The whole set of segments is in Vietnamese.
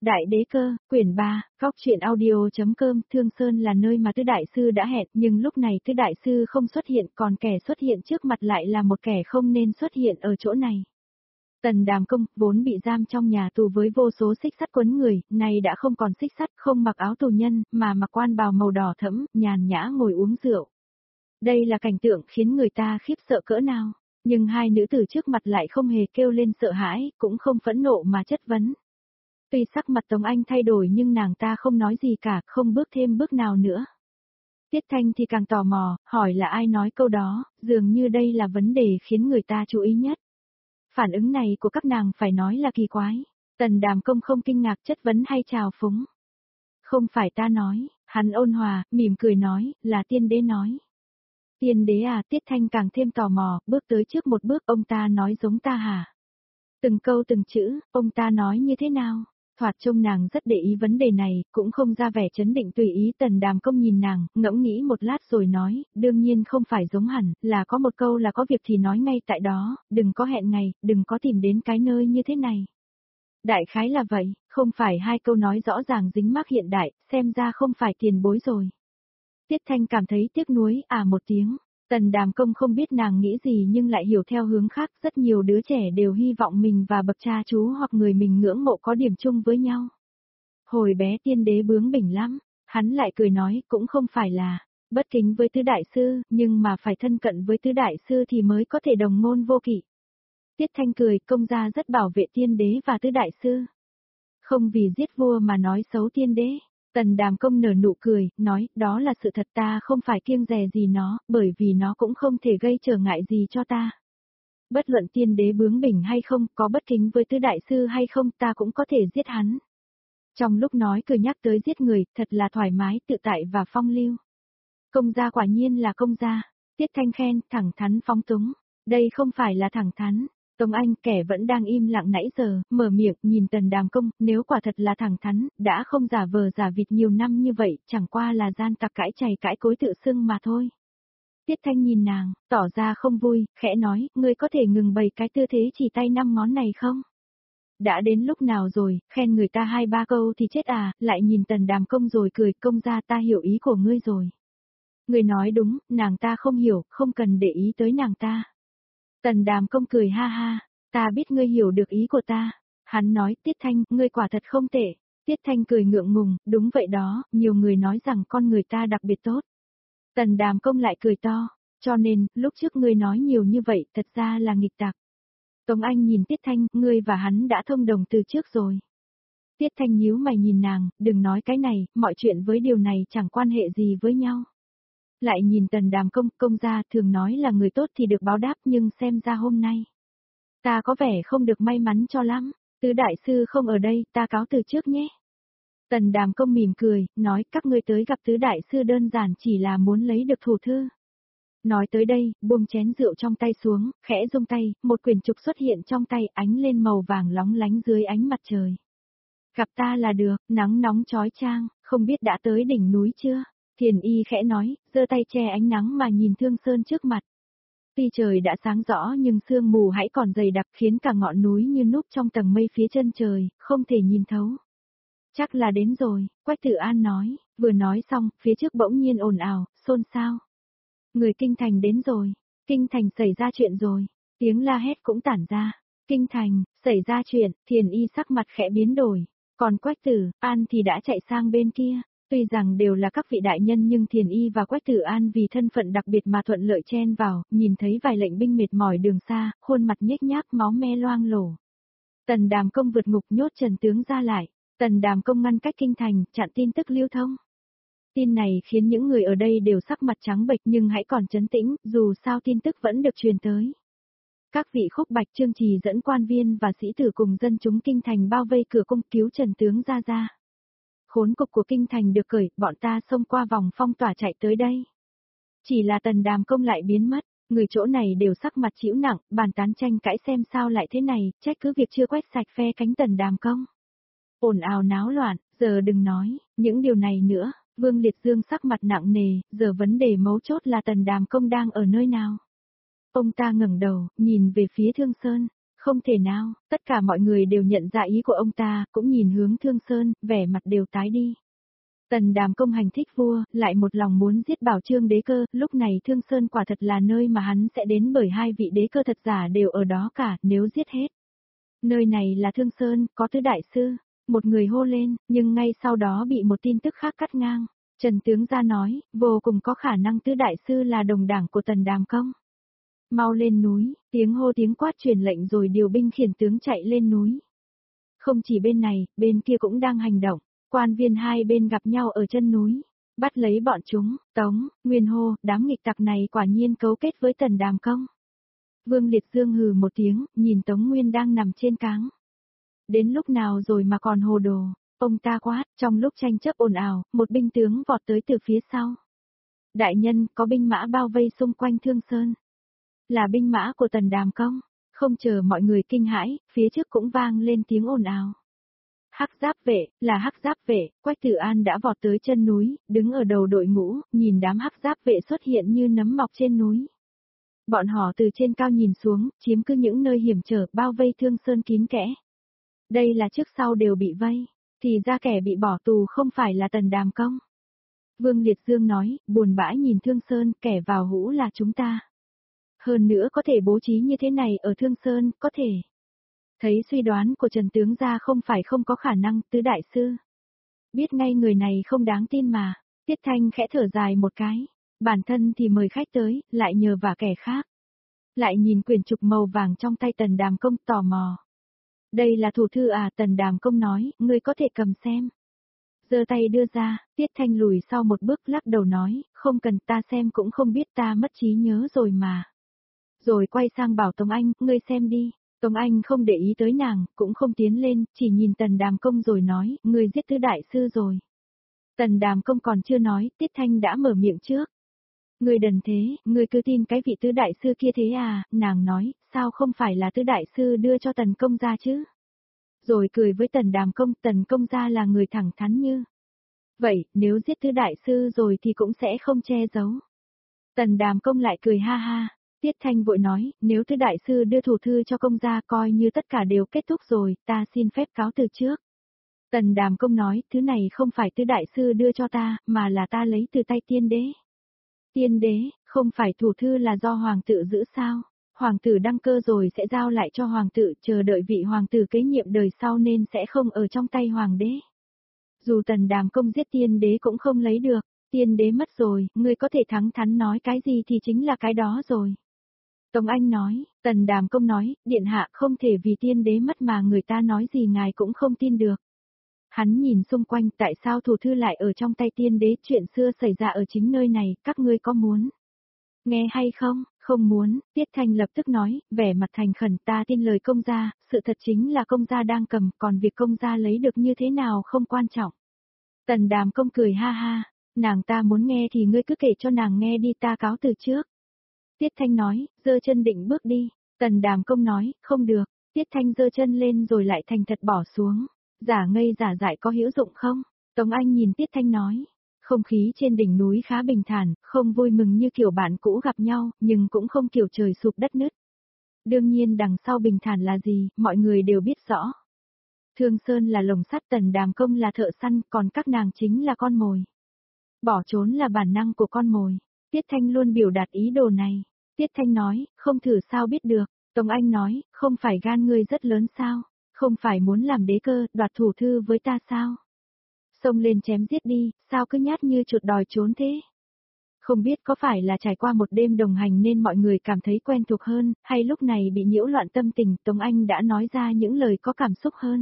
Đại đế cơ, quyển 3, góc truyện audio.com. Thương Sơn là nơi mà Tứ Đại Sư đã hẹn, nhưng lúc này Tứ Đại Sư không xuất hiện, còn kẻ xuất hiện trước mặt lại là một kẻ không nên xuất hiện ở chỗ này. Tần Đàm Công, vốn bị giam trong nhà tù với vô số xích sắt quấn người, nay đã không còn xích sắt, không mặc áo tù nhân, mà mặc quan bào màu đỏ thẫm, nhàn nhã ngồi uống rượu. Đây là cảnh tượng khiến người ta khiếp sợ cỡ nào, nhưng hai nữ tử trước mặt lại không hề kêu lên sợ hãi, cũng không phẫn nộ mà chất vấn. Tuy sắc mặt Tống Anh thay đổi nhưng nàng ta không nói gì cả, không bước thêm bước nào nữa. Tiết Thanh thì càng tò mò, hỏi là ai nói câu đó, dường như đây là vấn đề khiến người ta chú ý nhất. Phản ứng này của các nàng phải nói là kỳ quái. Tần Đàm Công không kinh ngạc chất vấn hay trào phúng. Không phải ta nói, hắn ôn hòa, mỉm cười nói, là tiên đế nói. Tiên đế à, Tiết Thanh càng thêm tò mò, bước tới trước một bước, ông ta nói giống ta hả? Từng câu từng chữ, ông ta nói như thế nào? Thoạt trông nàng rất để ý vấn đề này, cũng không ra vẻ chấn định tùy ý. Tần Đàm Công nhìn nàng, ngẫm nghĩ một lát rồi nói, đương nhiên không phải giống hẳn, là có một câu là có việc thì nói ngay tại đó, đừng có hẹn ngày, đừng có tìm đến cái nơi như thế này. Đại khái là vậy, không phải hai câu nói rõ ràng dính mác hiện đại, xem ra không phải tiền bối rồi. Tiết Thanh cảm thấy tiếc nuối, một tiếng. Tần Đàm Công không biết nàng nghĩ gì nhưng lại hiểu theo hướng khác, rất nhiều đứa trẻ đều hy vọng mình và bậc cha chú hoặc người mình ngưỡng mộ có điểm chung với nhau. Hồi bé tiên đế bướng bỉnh lắm, hắn lại cười nói cũng không phải là bất kính với Tứ Đại Sư, nhưng mà phải thân cận với Tứ Đại Sư thì mới có thể đồng môn vô kỵ. Tiết Thanh cười, công gia rất bảo vệ tiên đế và Tứ Đại Sư. Không vì giết vua mà nói xấu tiên đế. Tần Đàm Công nở nụ cười, nói, đó là sự thật, ta không phải kiêng dè gì nó, bởi vì nó cũng không thể gây trở ngại gì cho ta. Bất luận tiên đế bướng bỉnh hay không, có bất kính với Tứ Đại Sư hay không, ta cũng có thể giết hắn. Trong lúc nói cười nhắc tới giết người, thật là thoải mái, tự tại và phong lưu. Công gia quả nhiên là công gia. Tiết Thanh khen, thẳng thắn phóng túng. Đây không phải là thẳng thắn. Tống Anh, kẻ vẫn đang im lặng nãy giờ, mở miệng, nhìn Tần Đàm Công, nếu quả thật là thẳng thắn, đã không giả vờ giả vịt nhiều năm như vậy, chẳng qua là gian tặc cãi chày cãi cối tự xưng mà thôi. Tiết Thanh nhìn nàng, tỏ ra không vui, khẽ nói, ngươi có thể ngừng bày cái tư thế chỉ tay 5 ngón này không? Đã đến lúc nào rồi, khen người ta 2-3 câu thì chết lại nhìn Tần Đàm Công rồi cười, công gia ta hiểu ý của ngươi rồi. Ngươi nói đúng, nàng ta không hiểu, không cần để ý tới nàng ta. Tần Đàm Công cười ha ha, ta biết ngươi hiểu được ý của ta. Hắn nói, Tiết Thanh, ngươi quả thật không tệ. Tiết Thanh cười ngượng ngùng, đúng vậy đó, nhiều người nói rằng con người ta đặc biệt tốt. Tần Đàm Công lại cười to, cho nên, lúc trước ngươi nói nhiều như vậy, thật ra là nghịch tặc. Tống Anh nhìn Tiết Thanh, ngươi và hắn đã thông đồng từ trước rồi. Tiết Thanh nhíu mày nhìn nàng, đừng nói cái này, mọi chuyện với điều này chẳng quan hệ gì với nhau. Lại nhìn Tần Đàm Công, công gia thường nói là người tốt thì được báo đáp, nhưng xem ra hôm nay. Ta có vẻ không được may mắn cho lắm, Tứ Đại Sư không ở đây, ta cáo từ trước nhé. Tần Đàm Công mỉm cười, nói các ngươi tới gặp Tứ Đại Sư đơn giản chỉ là muốn lấy được thủ thư. Nói tới đây, buông chén rượu trong tay xuống, khẽ rung tay, một quyển trục xuất hiện trong tay, ánh lên màu vàng lóng lánh dưới ánh mặt trời. Gặp ta là được, nắng nóng chói chang, không biết đã tới đỉnh núi chưa? Thiền Y khẽ nói, giơ tay che ánh nắng mà nhìn Thương Sơn trước mặt. Tuy trời đã sáng rõ nhưng sương mù hãy còn dày đặc khiến cả ngọn núi như núp trong tầng mây phía chân trời, không thể nhìn thấu. Chắc là đến rồi, Quách Tử An nói, vừa nói xong, phía trước bỗng nhiên ồn ào, xôn xao. Người Kinh Thành đến rồi, Kinh Thành xảy ra chuyện rồi, tiếng la hét cũng tản ra. Kinh Thành, xảy ra chuyện, Thiền Y sắc mặt khẽ biến đổi, còn Quách Tử An thì đã chạy sang bên kia. Tuy rằng đều là các vị đại nhân nhưng Thiền Y và Quách Tử An vì thân phận đặc biệt mà thuận lợi chen vào, nhìn thấy vài lệnh binh mệt mỏi đường xa, khuôn mặt nhếch nhác máu me loang lổ. Tần Đàm Công vượt ngục nhốt Trần tướng ra lại, Tần Đàm Công ngăn cách Kinh Thành, chặn tin tức lưu thông. Tin này khiến những người ở đây đều sắc mặt trắng bệch nhưng hãy còn trấn tĩnh, dù sao tin tức vẫn được truyền tới. Các vị Khúc Bạch Trương Trì dẫn quan viên và sĩ tử cùng dân chúng Kinh Thành bao vây cửa cung cứu Trần tướng ra. Khốn cục của Kinh Thành được cởi, bọn ta xông qua vòng phong tỏa chạy tới đây. Chỉ là Tần Đàm Công lại biến mất, người chỗ này đều sắc mặt chịu nặng, bàn tán tranh cãi xem sao lại thế này, trách cứ việc chưa quét sạch phe cánh Tần Đàm Công. Ồn ào náo loạn, giờ đừng nói, những điều này nữa, Vương Liệt Dương sắc mặt nặng nề, giờ vấn đề mấu chốt là Tần Đàm Công đang ở nơi nào. Ông ta ngẩng đầu, nhìn về phía Thương Sơn, Không thể nào, tất cả mọi người đều nhận ra ý của ông ta, cũng nhìn hướng Thương Sơn, vẻ mặt đều tái đi. Tần Đàm Công hành thích vua, lại một lòng muốn giết Bảo Trương đế cơ, lúc này Thương Sơn quả thật là nơi mà hắn sẽ đến bởi hai vị đế cơ thật giả đều ở đó cả, nếu giết hết. Nơi này là Thương Sơn, có tứ đại sư, một người hô lên, nhưng ngay sau đó bị một tin tức khác cắt ngang. Trần Tướng gia nói, vô cùng có khả năng tứ đại sư là đồng đảng của Tần Đàm Công. Mau lên núi, tiếng hô tiếng quát truyền lệnh rồi điều binh khiển tướng chạy lên núi. Không chỉ bên này, bên kia cũng đang hành động, quan viên hai bên gặp nhau ở chân núi, bắt lấy bọn chúng, Tống, Nguyên hô, đám nghịch tặc này quả nhiên cấu kết với Tần Đàm Công. Vương Liệt Dương hừ một tiếng, nhìn Tống Nguyên đang nằm trên cáng. Đến lúc nào rồi mà còn hồ đồ, ông ta quát, trong lúc tranh chấp ồn ào, một binh tướng vọt tới từ phía sau. Đại nhân, có binh mã bao vây xung quanh Thương Sơn. Là binh mã của Tần Đàm Công, không chờ mọi người kinh hãi, phía trước cũng vang lên tiếng ồn ào. Hắc Giáp vệ, là Hắc Giáp vệ, Quách Tử An đã vọt tới chân núi, đứng ở đầu đội ngũ, nhìn đám Hắc Giáp vệ xuất hiện như nấm mọc trên núi. Bọn họ từ trên cao nhìn xuống, chiếm cứ những nơi hiểm trở, bao vây Thương Sơn kín kẽ. Đây là trước sau đều bị vây, thì ra kẻ bị bỏ tù không phải là Tần Đàm Công. Vương Liệt Dương nói, buồn bã nhìn Thương Sơn, kẻ vào hũ là chúng ta. Hơn nữa có thể bố trí như thế này ở Thương Sơn, có thể. Thấy suy đoán của Trần Tướng gia không phải không có khả năng, tứ đại sư. Biết ngay người này không đáng tin mà, Tiết Thanh khẽ thở dài một cái, bản thân thì mời khách tới, lại nhờ vả kẻ khác. Lại nhìn quyển trục màu vàng trong tay Tần Đàm Công tò mò. Đây là thủ thư à, Tần Đàm Công nói, ngươi có thể cầm xem. Giơ tay đưa ra, Tiết Thanh lùi sau một bước lắc đầu nói, không cần, ta xem cũng không biết, ta mất trí nhớ rồi mà. Rồi quay sang bảo Tống Anh, ngươi xem đi. Tống Anh không để ý tới nàng, cũng không tiến lên, chỉ nhìn Tần Đàm Công rồi nói, ngươi giết tứ đại sư rồi. Tần Đàm Công còn chưa nói, Tiết Thanh đã mở miệng trước. Ngươi đần thế, ngươi cứ tin cái vị tứ đại sư kia thế à, nàng nói, sao không phải là tứ đại sư đưa cho Tần Công gia chứ? Rồi cười với Tần Đàm Công, Tần Công gia là người thẳng thắn như. Vậy, nếu giết tứ đại sư rồi thì cũng sẽ không che giấu. Tần Đàm Công lại cười ha ha. Tiết Thanh vội nói, nếu tứ đại sư đưa thủ thư cho công gia coi như tất cả đều kết thúc rồi, ta xin phép cáo từ trước. Tần Đàm Công nói, thứ này không phải tứ đại sư đưa cho ta, mà là ta lấy từ tay tiên đế. Tiên đế, không phải thủ thư là do hoàng tử giữ sao? Hoàng tử đăng cơ rồi sẽ giao lại cho hoàng tử, chờ đợi vị hoàng tử kế nhiệm đời sau nên sẽ không ở trong tay hoàng đế. Dù Tần Đàm Công giết tiên đế cũng không lấy được, tiên đế mất rồi, ngươi có thể thẳng thắn nói cái gì thì chính là cái đó rồi. Tống Anh nói, Tần Đàm Công nói, điện hạ không thể vì tiên đế mất mà người ta nói gì ngài cũng không tin được. Hắn nhìn xung quanh, tại sao thủ thư lại ở trong tay tiên đế, chuyện xưa xảy ra ở chính nơi này, các ngươi có muốn nghe hay không? Không muốn, Tiết Thanh lập tức nói, vẻ mặt thành khẩn, ta tin lời công gia, sự thật chính là công gia đang cầm, còn việc công gia lấy được như thế nào không quan trọng. Tần Đàm Công cười ha ha, nàng ta muốn nghe thì ngươi cứ kể cho nàng nghe đi, ta cáo từ trước. Tiết Thanh nói, giơ chân định bước đi. Tần Đàm Công nói, không được. Tiết Thanh giơ chân lên rồi lại thành thật bỏ xuống. Giả ngây giả dại có hữu dụng không? Tống Anh nhìn Tiết Thanh nói. Không khí trên đỉnh núi khá bình thản, không vui mừng như kiểu bạn cũ gặp nhau, nhưng cũng không kiểu trời sụp đất nứt. Đương nhiên đằng sau bình thản là gì, mọi người đều biết rõ. Thương Sơn là lồng sắt, Tần Đàm Công là thợ săn, còn các nàng chính là con mồi. Bỏ trốn là bản năng của con mồi. Tiết Thanh luôn biểu đạt ý đồ này. Tiết Thanh nói, không thử sao biết được. Tống Anh nói, không phải gan ngươi rất lớn sao? Không phải muốn làm đế cơ, đoạt thủ thư với ta sao? Xông lên chém giết đi, sao cứ nhát như chuột đòi trốn thế? Không biết có phải là trải qua một đêm đồng hành nên mọi người cảm thấy quen thuộc hơn, hay lúc này bị nhiễu loạn tâm tình, Tống Anh đã nói ra những lời có cảm xúc hơn.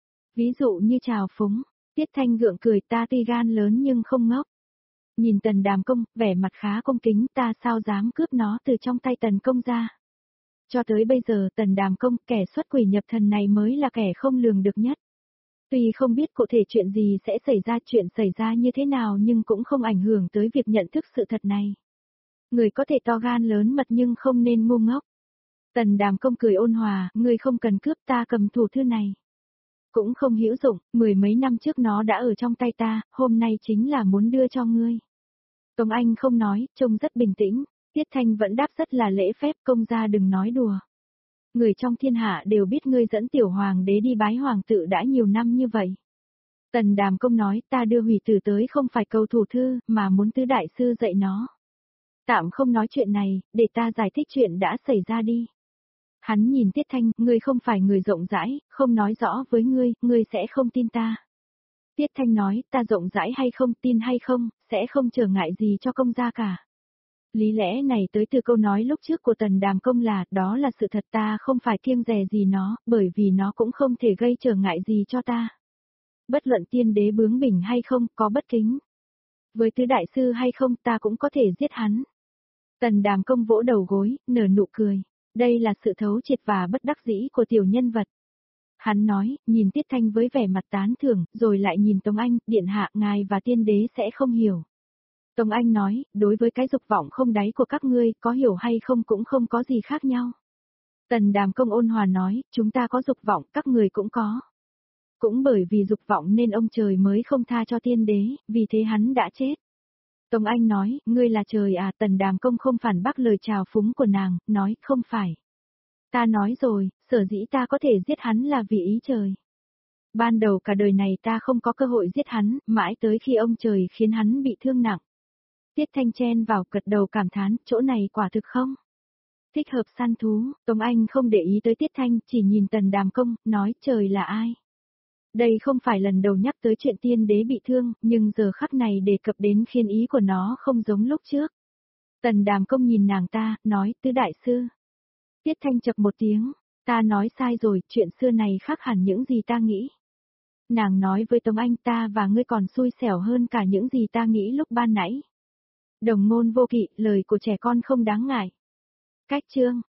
Ví dụ như trào phúng, Tiết Thanh gượng cười, ta tuy gan lớn nhưng không ngốc. Nhìn Tần Đàm Công, vẻ mặt khá cung kính, ta sao dám cướp nó từ trong tay Tần Công ra. Cho tới bây giờ Tần Đàm Công, kẻ xuất quỷ nhập thần này mới là kẻ không lường được nhất. Tuy không biết cụ thể chuyện gì sẽ chuyện xảy ra như thế nào nhưng cũng không ảnh hưởng tới việc nhận thức sự thật này. Người có thể to gan lớn mật nhưng không nên ngu ngốc. Tần Đàm Công cười ôn hòa, ngươi không cần cướp, ta cầm thủ thư này. Cũng không hữu dụng, 10 mấy năm trước nó đã ở trong tay ta, hôm nay chính là muốn đưa cho ngươi. Tống Anh không nói, trông rất bình tĩnh, Tiết Thanh vẫn đáp rất là lễ phép, công gia đừng nói đùa. người trong thiên hạ đều biết ngươi dẫn tiểu hoàng đế đi bái hoàng tự đã nhiều năm như vậy. Tần Đàm Công nói, ta đưa hủy tử tới không phải cầu thủ thư, mà muốn tứ đại sư dạy nó. Tạm không nói chuyện này, để ta giải thích chuyện đã xảy ra đi. Hắn nhìn Tiết Thanh, ngươi không phải người rộng rãi, không nói rõ với ngươi sẽ không tin ta. Tiết Thanh nói, ta rộng rãi hay không, tin hay không, sẽ không trở ngại gì cho công gia cả. Lý lẽ này tới từ câu nói lúc trước của Tần Đàm Công là, đó là sự thật, ta không phải kiêng dè gì nó, bởi vì nó cũng không thể gây trở ngại gì cho ta. Bất luận tiên đế bướng bỉnh hay không, có bất kính với tứ đại sư hay không, ta cũng có thể giết hắn. Tần Đàm Công vỗ đầu gối, nở nụ cười. Đây là sự thấu triệt và bất đắc dĩ của tiểu nhân vật. Hắn nói, nhìn Tiết Thanh với vẻ mặt tán thưởng, rồi lại nhìn Tống Anh, điện hạ ngài và tiên đế sẽ không hiểu. Tống Anh nói, đối với cái dục vọng không đáy của các ngươi, có hiểu hay không cũng không có gì khác nhau. Tần Đàm Công ôn hòa nói, chúng ta có dục vọng, các người cũng có. Cũng bởi vì dục vọng nên ông trời mới không tha cho tiên đế, vì thế hắn đã chết. Tống Anh nói, ngươi là trời à, Tần Đàm Công không phản bác lời chào phúng của nàng, nói, không phải. Ta nói rồi, sở dĩ ta có thể giết hắn là vì ý trời. Ban đầu cả đời này ta không có cơ hội giết hắn, mãi tới khi ông trời khiến hắn bị thương nặng. Tiết Thanh chen vào gật đầu cảm thán, chỗ này quả thực không? Thích hợp săn thú, Tống Anh không để ý tới Tiết Thanh, chỉ nhìn Tần Đàm Công, nói trời là ai? Đây không phải lần đầu nhắc tới chuyện tiên đế bị thương, nhưng giờ khắc này đề cập đến khiến ý của nó không giống lúc trước. Tần Đàm Công nhìn nàng ta, nói, tứ đại sư. Tiết Thanh chập một tiếng, ta nói sai rồi, chuyện xưa này khác hẳn những gì ta nghĩ. Nàng nói với Tống Anh, ta và ngươi còn xui xẻo hơn cả những gì ta nghĩ lúc ban nãy. Đồng ngôn vô kỵ, lời của trẻ con không đáng ngại. Cách chương